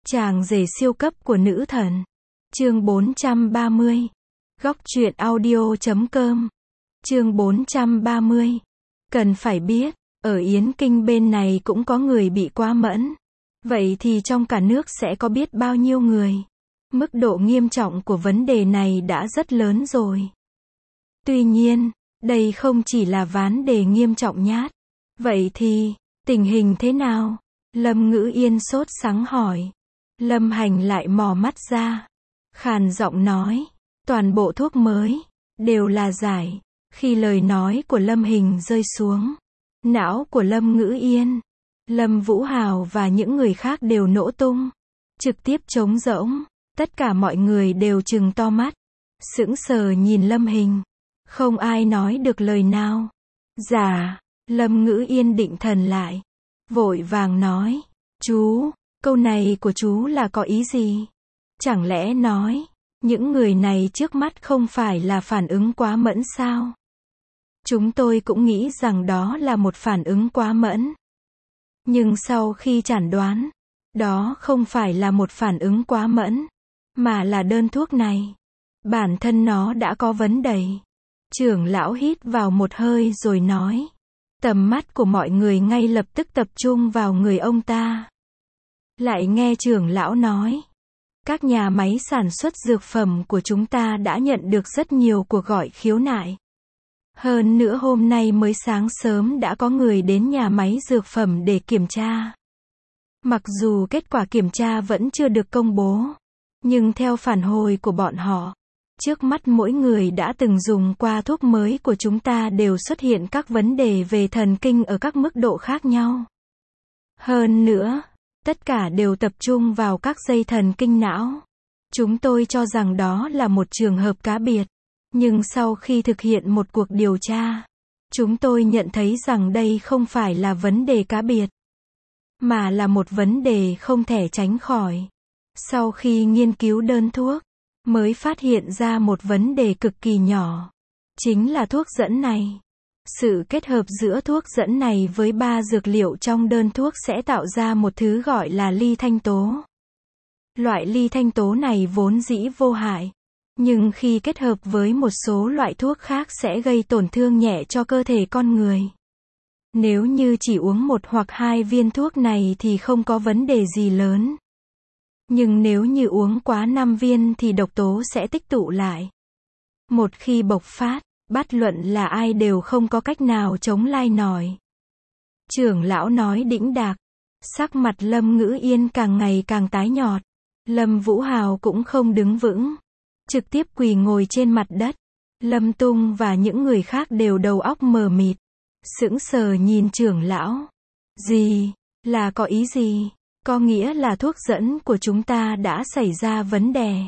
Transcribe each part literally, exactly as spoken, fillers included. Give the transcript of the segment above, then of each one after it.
Chàng rể siêu cấp của nữ thần. Chương bốn trăm ba mươi. Góc truyện audio chấm com. Chương bốn trăm ba mươi. Cần phải biết, ở Yến Kinh bên này cũng có người bị quá mẫn. Vậy thì trong cả nước sẽ có biết bao nhiêu người. Mức độ nghiêm trọng của vấn đề này đã rất lớn rồi. Tuy nhiên, đây không chỉ là vấn đề nghiêm trọng nhát. Vậy thì, tình hình thế nào? Lâm Ngữ Yên sốt sắng hỏi. Lâm Hành lại mò mắt ra. Khàn giọng nói, toàn bộ thuốc mới, đều là giải. Khi lời nói của Lâm Hình rơi xuống, não của Lâm Ngữ Yên, Lâm Vũ Hào và những người khác đều nổ tung. Trực tiếp trống rỗng, tất cả mọi người đều trừng to mắt. Sững sờ nhìn Lâm Hình. Không ai nói được lời nào. Dạ, Lâm Ngữ Yên định thần lại. Vội vàng nói, chú, câu này của chú là có ý gì? Chẳng lẽ nói, những người này trước mắt không phải là phản ứng quá mẫn sao? Chúng tôi cũng nghĩ rằng đó là một phản ứng quá mẫn. Nhưng sau khi chẩn đoán, đó không phải là một phản ứng quá mẫn, mà là đơn thuốc này. Bản thân nó đã có vấn đề. Trưởng lão hít vào một hơi rồi nói. Tầm mắt của mọi người ngay lập tức tập trung vào người ông ta. Lại nghe trưởng lão nói. Các nhà máy sản xuất dược phẩm của chúng ta đã nhận được rất nhiều cuộc gọi khiếu nại. Hơn nữa hôm nay mới sáng sớm đã có người đến nhà máy dược phẩm để kiểm tra. Mặc dù kết quả kiểm tra vẫn chưa được công bố, nhưng theo phản hồi của bọn họ, trước mắt mỗi người đã từng dùng qua thuốc mới của chúng ta đều xuất hiện các vấn đề về thần kinh ở các mức độ khác nhau. Hơn nữa, tất cả đều tập trung vào các dây thần kinh não. Chúng tôi cho rằng đó là một trường hợp cá biệt. Nhưng sau khi thực hiện một cuộc điều tra, chúng tôi nhận thấy rằng đây không phải là vấn đề cá biệt, mà là một vấn đề không thể tránh khỏi. Sau khi nghiên cứu đơn thuốc, mới phát hiện ra một vấn đề cực kỳ nhỏ. Chính là thuốc dẫn này. Sự kết hợp giữa thuốc dẫn này với ba dược liệu trong đơn thuốc sẽ tạo ra một thứ gọi là ly thanh tố. Loại ly thanh tố này vốn dĩ vô hại, nhưng khi kết hợp với một số loại thuốc khác sẽ gây tổn thương nhẹ cho cơ thể con người. Nếu như chỉ uống một hoặc hai viên thuốc này thì không có vấn đề gì lớn. Nhưng nếu như uống quá năm viên thì độc tố sẽ tích tụ lại. Một khi bộc phát, bất luận là ai đều không có cách nào chống lại nổi. Trưởng lão nói đĩnh đạc. Sắc mặt Lâm Ngữ Yên càng ngày càng tái nhợt. Lâm Vũ Hào cũng không đứng vững. Trực tiếp quỳ ngồi trên mặt đất. Lâm Tung và những người khác đều đầu óc mờ mịt. Sững sờ nhìn trưởng lão. Gì? Là có ý gì? Có nghĩa là thuốc dẫn của chúng ta đã xảy ra vấn đề.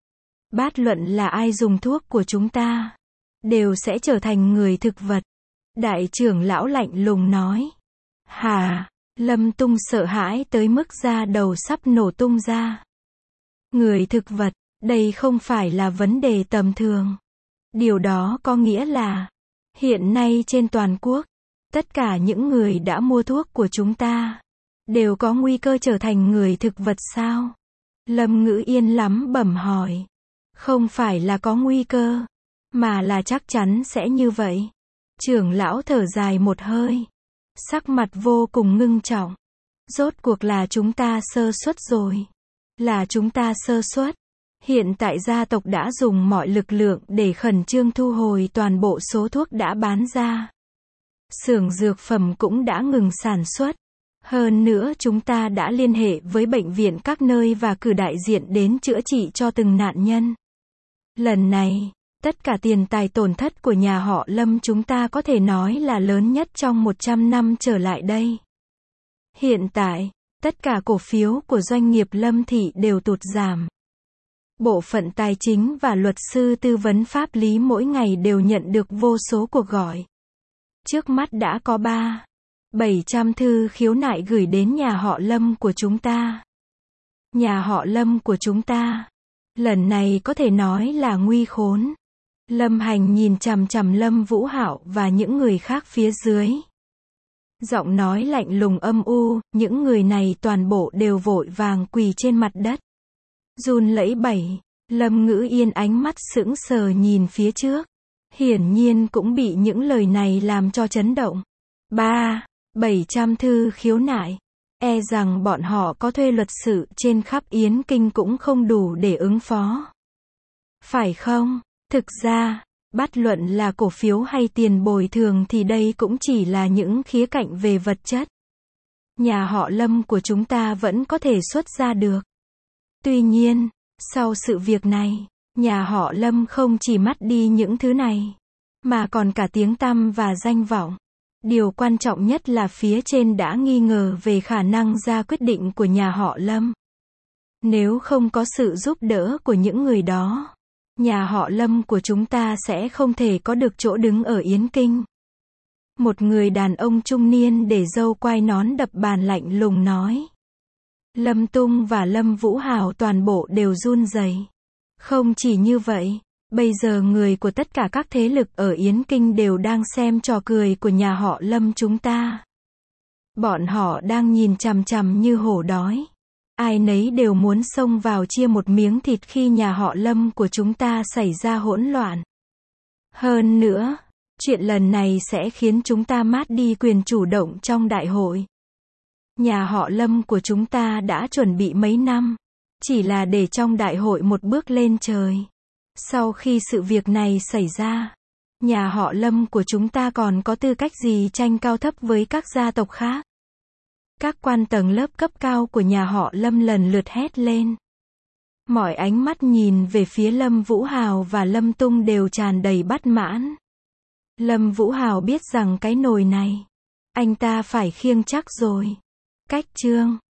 Bất luận là ai dùng thuốc của chúng ta, đều sẽ trở thành người thực vật. Đại trưởng lão lạnh lùng nói. Hả? Lâm Tung sợ hãi tới mức da đầu sắp nổ tung ra. Người thực vật, đây không phải là vấn đề tầm thường. Điều đó có nghĩa là, hiện nay trên toàn quốc, tất cả những người đã mua thuốc của chúng ta, đều có nguy cơ trở thành người thực vật sao? Lâm Ngữ Yên lắm bẩm hỏi. Không phải là có nguy cơ, mà là chắc chắn sẽ như vậy. Trưởng lão thở dài một hơi. Sắc mặt vô cùng ngưng trọng. Rốt cuộc là chúng ta sơ suất rồi. Là chúng ta sơ suất. Hiện tại gia tộc đã dùng mọi lực lượng để khẩn trương thu hồi toàn bộ số thuốc đã bán ra. Xưởng dược phẩm cũng đã ngừng sản xuất. Hơn nữa chúng ta đã liên hệ với bệnh viện các nơi và cử đại diện đến chữa trị cho từng nạn nhân. Lần này, tất cả tiền tài tổn thất của nhà họ Lâm chúng ta có thể nói là lớn nhất trong một trăm năm trở lại đây. Hiện tại, tất cả cổ phiếu của doanh nghiệp Lâm Thị đều tụt giảm. Bộ phận tài chính và luật sư tư vấn pháp lý mỗi ngày đều nhận được vô số cuộc gọi. Trước mắt đã có ba, bảy trăm thư khiếu nại gửi đến nhà họ Lâm của chúng ta. Nhà họ Lâm của chúng ta, lần này có thể nói là nguy khốn. Lâm Hành nhìn chằm chằm Lâm Vũ Hạo và những người khác phía dưới. Giọng nói lạnh lùng âm u, những người này toàn bộ đều vội vàng quỳ trên mặt đất. Run lẩy bẩy, Lâm Ngữ Yên ánh mắt sững sờ nhìn phía trước. Hiển nhiên cũng bị những lời này làm cho chấn động. Ba, bảy trăm thư khiếu nại. E rằng bọn họ có thuê luật sự trên khắp Yến Kinh cũng không đủ để ứng phó. Phải không? Thực ra, bất luận là cổ phiếu hay tiền bồi thường thì đây cũng chỉ là những khía cạnh về vật chất. Nhà họ Lâm của chúng ta vẫn có thể xuất ra được. Tuy nhiên, sau sự việc này, nhà họ Lâm không chỉ mất đi những thứ này, mà còn cả tiếng tăm và danh vọng. Điều quan trọng nhất là phía trên đã nghi ngờ về khả năng ra quyết định của nhà họ Lâm. Nếu không có sự giúp đỡ của những người đó, nhà họ Lâm của chúng ta sẽ không thể có được chỗ đứng ở Yến Kinh. Một người đàn ông trung niên để râu quai nón đập bàn lạnh lùng nói. Lâm Tung và Lâm Vũ Hào toàn bộ đều run rẩy. Không chỉ như vậy, bây giờ người của tất cả các thế lực ở Yến Kinh đều đang xem trò cười của nhà họ Lâm chúng ta. Bọn họ đang nhìn chằm chằm như hổ đói. Ai nấy đều muốn xông vào chia một miếng thịt khi nhà họ Lâm của chúng ta xảy ra hỗn loạn. Hơn nữa, chuyện lần này sẽ khiến chúng ta mất đi quyền chủ động trong đại hội. Nhà họ Lâm của chúng ta đã chuẩn bị mấy năm, chỉ là để trong đại hội một bước lên trời. Sau khi sự việc này xảy ra, nhà họ Lâm của chúng ta còn có tư cách gì tranh cao thấp với các gia tộc khác? Các quan tầng lớp cấp cao của nhà họ Lâm lần lượt hét lên. Mọi ánh mắt nhìn về phía Lâm Vũ Hào và Lâm Tung đều tràn đầy bất mãn. Lâm Vũ Hào biết rằng cái nồi này, anh ta phải khiêng chắc rồi. Cách chương